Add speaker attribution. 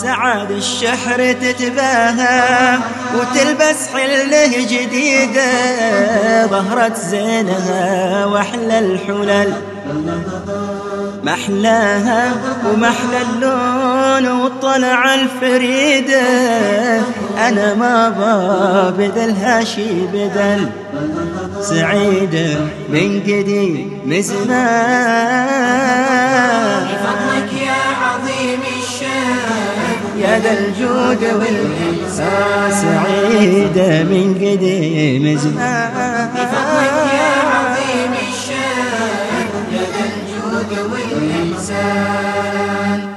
Speaker 1: سعاد الشحر تتباهى وتلبس حله جديدة، ظهرت زينها واحلى الحلل محلاها ومحلى اللون والطلعة الفريدة. أنا ما ببدلها شي بدل، سعيدة من قديم زمان.
Speaker 2: بفضلك يا عظيم الشان
Speaker 1: يا ذا الجود والإحسان، سعيدة من قديم زمان.
Speaker 2: بفضلك يا عظيم الشان يا ذا الجود والإحسان.